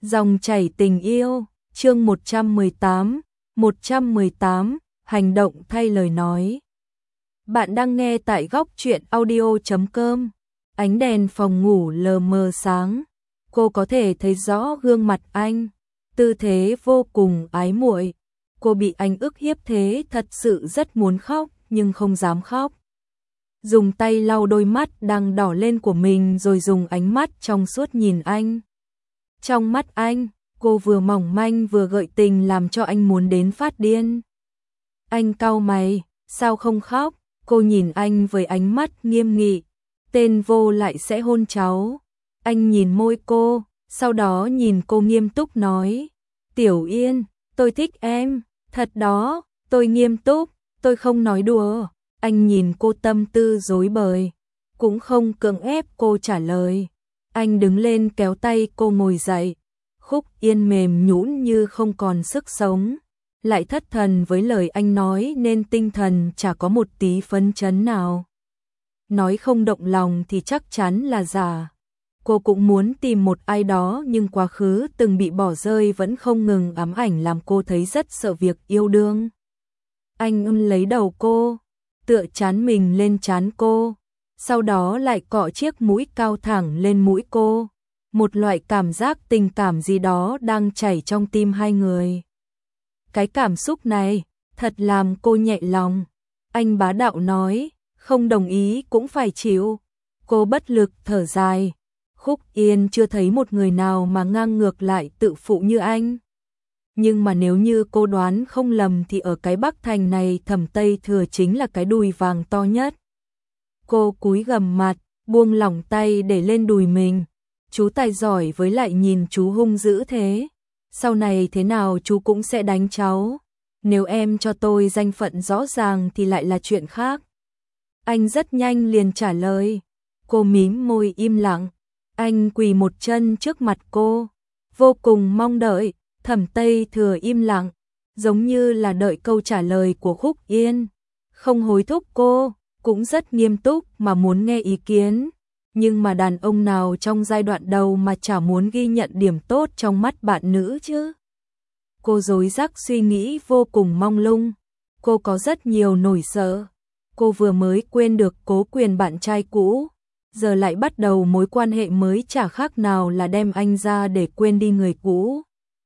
Dòng chảy tình yêu, chương 118, hành động thay lời nói. Bạn đang nghe tại góc truyện audio.com. Ánh đèn phòng ngủ lờ mờ sáng, cô có thể thấy rõ gương mặt anh, tư thế vô cùng ái muội. Cô bị anh ức hiếp thế thật sự rất muốn khóc nhưng không dám khóc. Dùng tay lau đôi mắt đang đỏ lên của mình rồi dùng ánh mắt trong suốt nhìn anh. Trong mắt anh, cô vừa mỏng manh vừa gợi tình làm cho anh muốn đến phát điên. Anh cau mày, sao không khóc? Cô nhìn anh với ánh mắt nghiêm nghị. Tên vô lại sẽ hôn cháu. Anh nhìn môi cô, sau đó nhìn cô nghiêm túc nói. Tiểu Yên, tôi thích em, thật đó, tôi nghiêm túc, tôi không nói đùa. Anh nhìn cô tâm tư rối bời, cũng không cưỡng ép cô trả lời. Anh đứng lên kéo tay cô ngồi dậy. Khúc Yên mềm nhũn như không còn sức sống, lại thất thần với lời anh nói nên tinh thần chả có một tí phấn chấn nào. Nói không động lòng thì chắc chắn là giả. Cô cũng muốn tìm một ai đó nhưng quá khứ từng bị bỏ rơi vẫn không ngừng ám ảnh làm cô thấy rất sợ việc yêu đương. Anh lấy đầu cô, tựa trán mình lên trán cô, sau đó lại cọ chiếc mũi cao thẳng lên mũi cô. Một loại cảm giác tình cảm gì đó đang chảy trong tim hai người. Cái cảm xúc này thật làm cô nhẹ lòng. Anh bá đạo nói, không đồng ý cũng phải chịu. Cô bất lực thở dài. Khúc Yên chưa thấy một người nào mà ngang ngược lại tự phụ như anh. Nhưng mà nếu như cô đoán không lầm thì ở cái Bắc Thành này Thẩm Tây Thừa chính là cái đùi vàng to nhất. Cô cúi gằm mặt, buông lỏng tay để lên đùi mình. Chú tài giỏi với lại nhìn chú hung dữ thế. Sau này thế nào chú cũng sẽ đánh cháu. Nếu em cho tôi danh phận rõ ràng thì lại là chuyện khác. Anh rất nhanh liền trả lời. Cô mím môi im lặng. Anh quỳ một chân trước mặt cô, vô cùng mong đợi. Thẩm Tây Thừa im lặng, giống như là đợi câu trả lời của Khúc Yên. Không hối thúc cô, cũng rất nghiêm túc mà muốn nghe ý kiến. Nhưng mà đàn ông nào trong giai đoạn đầu mà chả muốn ghi nhận điểm tốt trong mắt bạn nữ chứ? Cô rối rắc suy nghĩ vô cùng mông lung. Cô có rất nhiều nỗi sợ. Cô vừa mới quên được Cố Quyền bạn trai cũ, giờ lại bắt đầu mối quan hệ mới chả khác nào là đem anh ra để quên đi người cũ.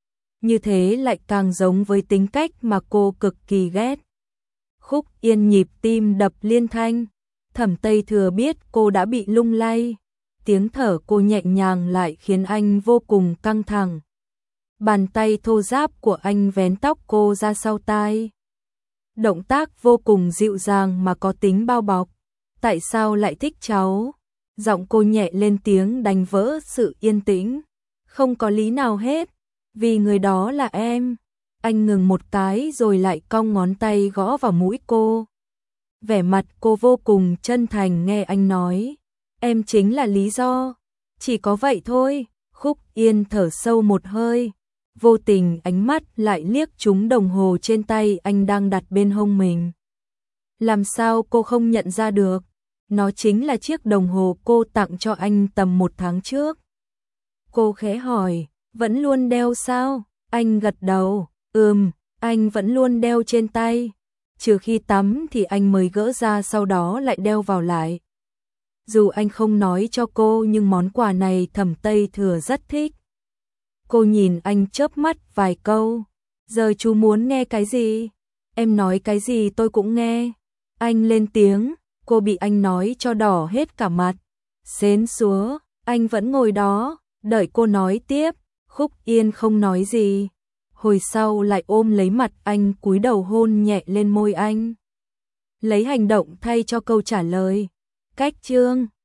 Như thế lại càng giống với tính cách mà cô cực kỳ ghét. Khúc Yên nhịp tim đập liên thanh. Thẩm Tây Thừa biết cô đã bị lung lay. Tiếng thở cô nhẹ nhàng lại khiến anh vô cùng căng thẳng. Bàn tay thô ráp của anh vén tóc cô ra sau tai. Động tác vô cùng dịu dàng mà có tính bao bọc. Tại sao lại thích cháu? Giọng cô nhẹ lên tiếng đánh vỡ sự yên tĩnh. Không có lý nào hết. Vì người đó là em. Anh ngừng một cái rồi lại cong ngón tay gõ vào mũi cô. Vẻ mặt cô vô cùng chân thành nghe anh nói. Em chính là lý do. Chỉ có vậy thôi. Khúc Yên thở sâu một hơi. Vô tình ánh mắt lại liếc trúng đồng hồ trên tay anh đang đặt bên hông mình. Làm sao cô không nhận ra được? Nó chính là chiếc đồng hồ cô tặng cho anh tầm 1 tháng trước. Cô khẽ hỏi, vẫn luôn đeo sao? Anh gật đầu, anh vẫn luôn đeo trên tay. Trừ khi tắm thì anh mới gỡ ra sau đó lại đeo vào lại. Dù anh không nói cho cô nhưng món quà này Thẩm Tây Thừa rất thích. Cô nhìn anh chớp mắt vài câu. Giờ chú muốn nghe cái gì? Em nói cái gì tôi cũng nghe. Anh lên tiếng, cô bị anh nói cho đỏ hết cả mặt. Xến xúa, anh vẫn ngồi đó, đợi cô nói tiếp. Khúc Yên không nói gì. Hồi sau lại ôm lấy mặt anh cúi đầu hôn nhẹ lên môi anh. Lấy hành động thay cho câu trả lời. Cách chương